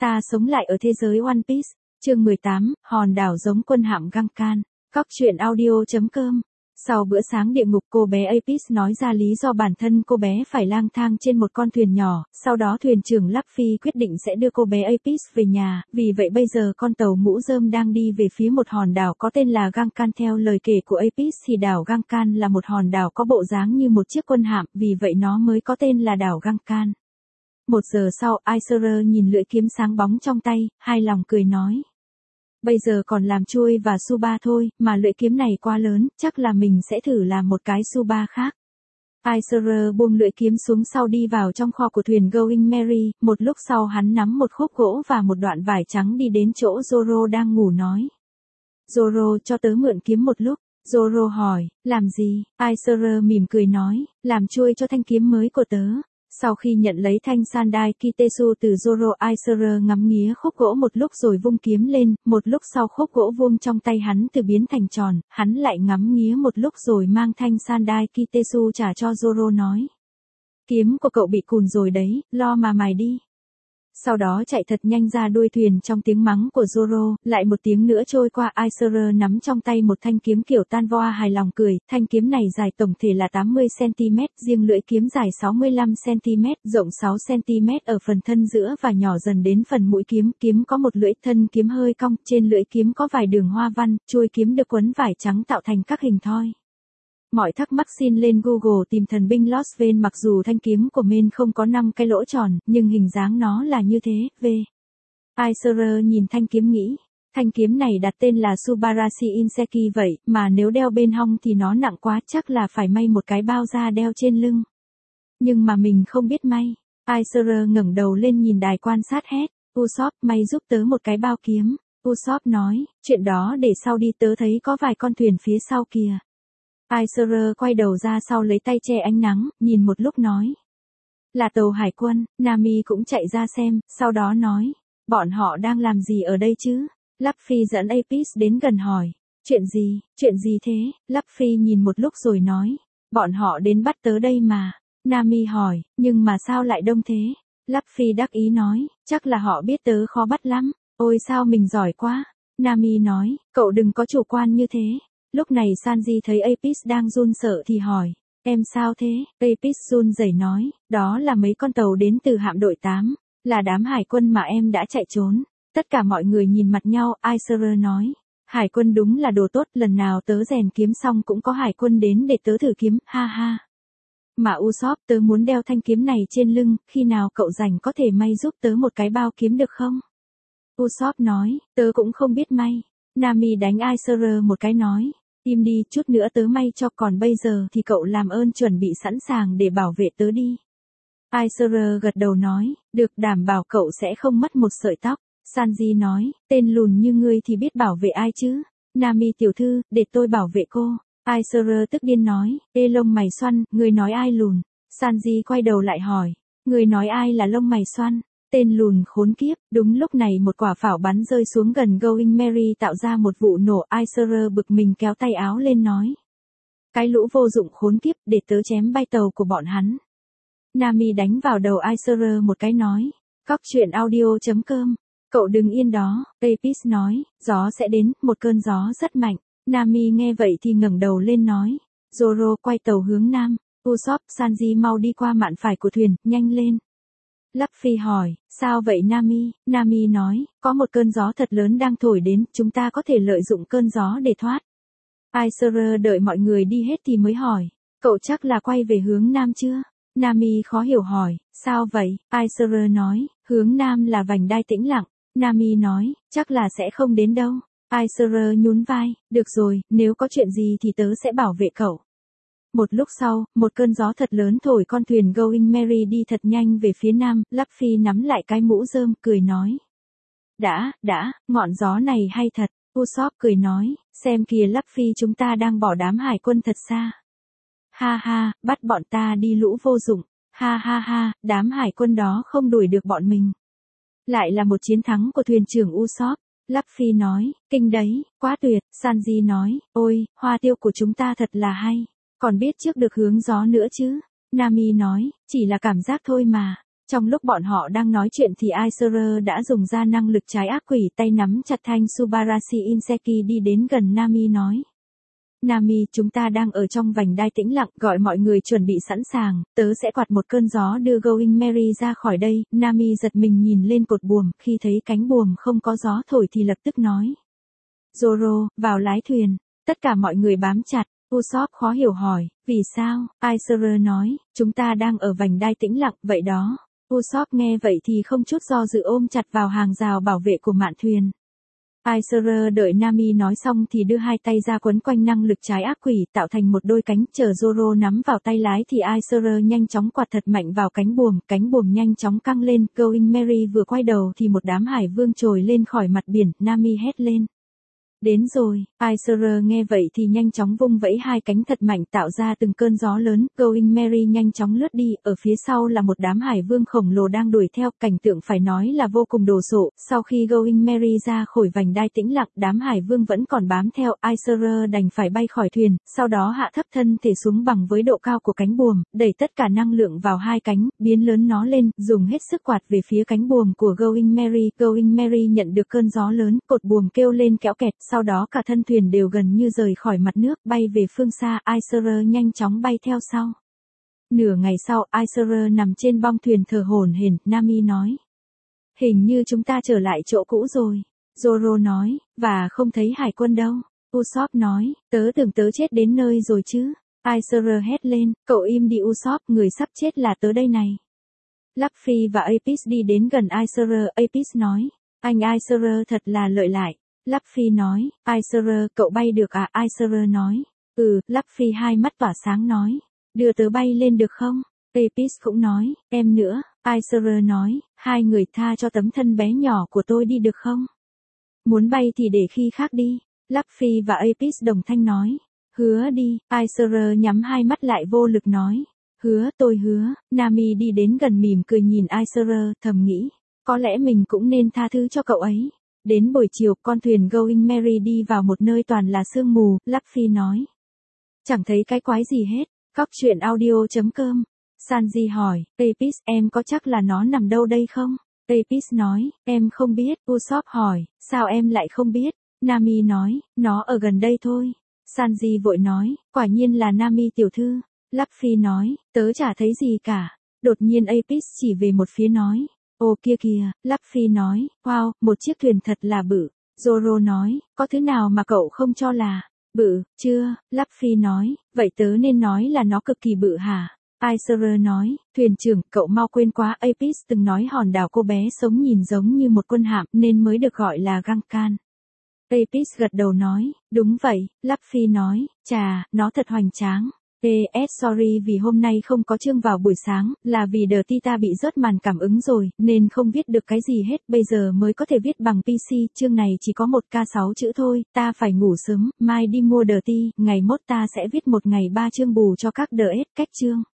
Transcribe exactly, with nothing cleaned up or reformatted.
Ta sống lại ở thế giới One Piece. Chương mười tám, hòn đảo giống quân hạm Guncan. Cóc truyện audio chấm com. Sau bữa sáng địa ngục, cô bé Apis nói ra lý do bản thân cô bé phải lang thang trên một con thuyền nhỏ, sau đó thuyền trưởng Luffy quyết định sẽ đưa cô bé Apis về nhà, vì vậy bây giờ con tàu mũ rơm đang đi về phía một hòn đảo có tên là Guncan. Theo lời kể của Apis thì đảo Guncan là một hòn đảo có bộ dáng như một chiếc quân hạm, vì vậy nó mới có tên là đảo Guncan. Một giờ sau, Aiser nhìn lưỡi kiếm sáng bóng trong tay, hài lòng cười nói. Bây giờ còn làm chuôi và Suba thôi, mà lưỡi kiếm này quá lớn, chắc là mình sẽ thử làm một cái Suba khác. Aiser buông lưỡi kiếm xuống sau đi vào trong kho của thuyền Going Merry, một lúc sau hắn nắm một khúc gỗ và một đoạn vải trắng đi đến chỗ Zoro đang ngủ nói. Zoro, cho tớ mượn kiếm một lúc. Zoro hỏi, làm gì? Aiser mỉm cười nói, làm chuôi cho thanh kiếm mới của tớ. Sau khi nhận lấy thanh Sandai Kitesu từ Zoro, Aiser ngắm nghía khúc gỗ một lúc rồi vung kiếm lên, một lúc sau khúc gỗ vuông trong tay hắn từ biến thành tròn, hắn lại ngắm nghía một lúc rồi mang thanh Sandai Kitesu trả cho Zoro nói. Kiếm của cậu bị cùn rồi đấy, lo mà mài đi. Sau đó chạy thật nhanh ra đuôi thuyền trong tiếng mắng của Zoro, lại một tiếng nữa trôi qua. Aiser nắm trong tay một thanh kiếm kiểu tan voa hài lòng cười, thanh kiếm này dài tổng thể là tám mươi xăng-ti-mét, riêng lưỡi kiếm dài sáu mươi lăm xăng-ti-mét, rộng sáu xăng-ti-mét ở phần thân giữa và nhỏ dần đến phần mũi kiếm, kiếm có một lưỡi, thân kiếm hơi cong, trên lưỡi kiếm có vài đường hoa văn, chuôi kiếm được quấn vải trắng tạo thành các hình thoi. Mọi thắc mắc xin lên Google tìm thần binh Lost Vein. Mặc dù thanh kiếm của Men không có năm cái lỗ tròn, nhưng hình dáng nó là như thế. V. Aiser nhìn thanh kiếm nghĩ, thanh kiếm này đặt tên là Subarashi Inseki vậy, mà nếu đeo bên hông thì nó nặng quá, chắc là phải may một cái bao da đeo trên lưng. Nhưng mà mình không biết may. Aiser ngẩng đầu lên nhìn đài quan sát hét, Usopp, may giúp tớ một cái bao kiếm. Usopp nói, chuyện đó để sau đi, tớ thấy có vài con thuyền phía sau kìa. Aiser quay đầu ra sau lấy tay che ánh nắng, nhìn một lúc nói. Là tàu hải quân. Nami cũng chạy ra xem, sau đó nói. Bọn họ đang làm gì ở đây chứ? Luffy dẫn Apis đến gần hỏi. Chuyện gì, chuyện gì thế? Luffy nhìn một lúc rồi nói. Bọn họ đến bắt tớ đây mà. Nami hỏi, nhưng mà sao lại đông thế? Luffy đắc ý nói, chắc là họ biết tớ khó bắt lắm. Ôi sao mình giỏi quá. Nami nói, cậu đừng có chủ quan như thế. Lúc này Sanji thấy Apis đang run sợ thì hỏi, em sao thế? Apis run rẩy nói, đó là mấy con tàu đến từ hạm đội tám, là đám hải quân mà em đã chạy trốn. Tất cả mọi người nhìn mặt nhau. Aiser nói, hải quân đúng là đồ tốt, lần nào tớ rèn kiếm xong cũng có hải quân đến để tớ thử kiếm, ha ha. Mà Usopp, tớ muốn đeo thanh kiếm này trên lưng, khi nào cậu rảnh có thể may giúp tớ một cái bao kiếm được không? Usopp nói, tớ cũng không biết may. Nami đánh Aiser một cái nói. Im đi, chút nữa tớ may cho, còn bây giờ thì cậu làm ơn chuẩn bị sẵn sàng để bảo vệ tớ đi. Aiser gật đầu nói, được, đảm bảo cậu sẽ không mất một sợi tóc. Sanji nói, tên lùn như ngươi thì biết bảo vệ ai chứ? Nami tiểu thư, để tôi bảo vệ cô. Aiser tức điên nói, ê lông mày xoăn, ngươi nói ai lùn? Sanji quay đầu lại hỏi, ngươi nói ai là lông mày xoăn? Tên lùn khốn kiếp. Đúng lúc này một quả pháo bắn rơi xuống gần Going Merry tạo ra một vụ nổ. Aiser bực mình kéo tay áo lên nói. Cái lũ vô dụng khốn kiếp, để tớ chém bay tàu của bọn hắn. Nami đánh vào đầu Aiser một cái nói. Cóc truyện audio chấm com. Cậu đừng yên đó. Apis nói, gió sẽ đến, một cơn gió rất mạnh. Nami nghe vậy thì ngẩng đầu lên nói. Zoro quay tàu hướng nam. Usopp, Sanji mau đi qua mạn phải của thuyền, nhanh lên. Luffy hỏi, sao vậy Nami? Nami nói, có một cơn gió thật lớn đang thổi đến, chúng ta có thể lợi dụng cơn gió để thoát. Aiser đợi mọi người đi hết thì mới hỏi, cậu chắc là quay về hướng nam chưa? Nami khó hiểu hỏi, sao vậy? Aiser nói, hướng nam là vành đai tĩnh lặng. Nami nói, chắc là sẽ không đến đâu. Aiser nhún vai, được rồi, nếu có chuyện gì thì tớ sẽ bảo vệ cậu. Một lúc sau, một cơn gió thật lớn thổi con thuyền Going Merry đi thật nhanh về phía nam. Luffy nắm lại cái mũ rơm, cười nói. Đã, đã, ngọn gió này hay thật. Usopp cười nói, xem kìa Luffy, chúng ta đang bỏ đám hải quân thật xa. Ha ha, bắt bọn ta đi lũ vô dụng. Ha ha ha, đám hải quân đó không đuổi được bọn mình. Lại là một chiến thắng của thuyền trưởng Usopp. Luffy nói, kinh đấy, quá tuyệt. Sanji nói, ôi, hoa tiêu của chúng ta thật là hay. Còn biết trước được hướng gió nữa chứ? Nami nói, chỉ là cảm giác thôi mà. Trong lúc bọn họ đang nói chuyện thì Aiser đã dùng ra năng lực trái ác quỷ, tay nắm chặt thanh Subarashi Inseki đi đến gần Nami nói. Nami, chúng ta đang ở trong vành đai tĩnh lặng, gọi mọi người chuẩn bị sẵn sàng, tớ sẽ quạt một cơn gió đưa Going Merry ra khỏi đây. Nami giật mình nhìn lên cột buồm, khi thấy cánh buồm không có gió thổi thì lập tức nói. Zoro, vào lái thuyền. Tất cả mọi người bám chặt. Usopp khó hiểu hỏi, vì sao? Aiser nói, chúng ta đang ở vành đai tĩnh lặng, vậy đó. Usopp nghe vậy thì không chút do dự ôm chặt vào hàng rào bảo vệ của mạn thuyền. Aiser đợi Nami nói xong thì đưa hai tay ra quấn quanh năng lực trái ác quỷ tạo thành một đôi cánh, chờ Zoro nắm vào tay lái thì Aiser nhanh chóng quạt thật mạnh vào cánh buồm, cánh buồm nhanh chóng căng lên. Going Merry vừa quay đầu thì một đám hải vương trồi lên khỏi mặt biển, Nami hét lên. Đến rồi, Aiser nghe vậy thì nhanh chóng vung vẫy hai cánh thật mạnh tạo ra từng cơn gió lớn. Going Merry nhanh chóng lướt đi, ở phía sau là một đám hải vương khổng lồ đang đuổi theo, cảnh tượng phải nói là vô cùng đồ sộ. Sau khi Going Merry ra khỏi vành đai tĩnh lặng, đám hải vương vẫn còn bám theo, Aiser đành phải bay khỏi thuyền, sau đó hạ thấp thân thể xuống bằng với độ cao của cánh buồm, đẩy tất cả năng lượng vào hai cánh, biến lớn nó lên, dùng hết sức quạt về phía cánh buồm của Going Merry. Going Merry nhận được cơn gió lớn, cột buồm kêu lên kéo kẹt. Sau đó cả thân thuyền đều gần như rời khỏi mặt nước, bay về phương xa. Aiser nhanh chóng bay theo sau. Nửa ngày sau, Aiser nằm trên bong thuyền thở hổn hển. Nami nói. Hình như chúng ta trở lại chỗ cũ rồi. Zoro nói, và không thấy hải quân đâu. Usopp nói, tớ tưởng tớ chết đến nơi rồi chứ. Aiser hét lên, cậu im đi Usopp, người sắp chết là tớ đây này. Luffy và Apis đi đến gần Aiser. Apis nói, anh Aiser thật là lợi hại. Luffy nói, Aiser, cậu bay được à? Aiser nói, ừ. Luffy hai mắt tỏa sáng nói, đưa tớ bay lên được không? Apis cũng nói, em nữa. Aiser nói, hai người tha cho tấm thân bé nhỏ của tôi đi được không? Muốn bay thì để khi khác đi. Luffy và Apis đồng thanh nói, hứa đi. Aiser nhắm hai mắt lại vô lực nói, hứa, tôi hứa. Nami đi đến gần mỉm cười nhìn Aiser, thầm nghĩ, có lẽ mình cũng nên tha thứ cho cậu ấy. Đến buổi chiều, con thuyền Going Merry đi vào một nơi toàn là sương mù. Luffy nói, chẳng thấy cái quái gì hết. Góc truyện audio chấm com. Sanji hỏi, Apis, em có chắc là nó nằm đâu đây không? Apis nói, em không biết. Usopp hỏi, sao em lại không biết? Nami nói, nó ở gần đây thôi. Sanji vội nói, quả nhiên là Nami tiểu thư. Luffy nói, tớ chả thấy gì cả. Đột nhiên Apis chỉ về một phía nói, ô kia kìa. Luffy nói, wow, một chiếc thuyền thật là bự. Zoro nói, có thứ nào mà cậu không cho là bự, chưa? Luffy nói, vậy tớ nên nói là nó cực kỳ bự hả? Aiser nói, thuyền trưởng, cậu mau quên quá, Apis từng nói hòn đảo cô bé sống nhìn giống như một quân hạm nên mới được gọi là Gunkan. Apis gật đầu nói, đúng vậy. Luffy nói, chà, nó thật hoành tráng. pê ét sorry vì hôm nay không có chương vào buổi sáng, là vì The Tita bị rớt màn cảm ứng rồi, nên không viết được cái gì hết, bây giờ mới có thể viết bằng pê xê, chương này chỉ có một ca sáu chữ thôi, ta phải ngủ sớm, mai đi mua The Ti, ngày mốt ta sẽ viết một ngày ba chương bù cho các The S, cách chương.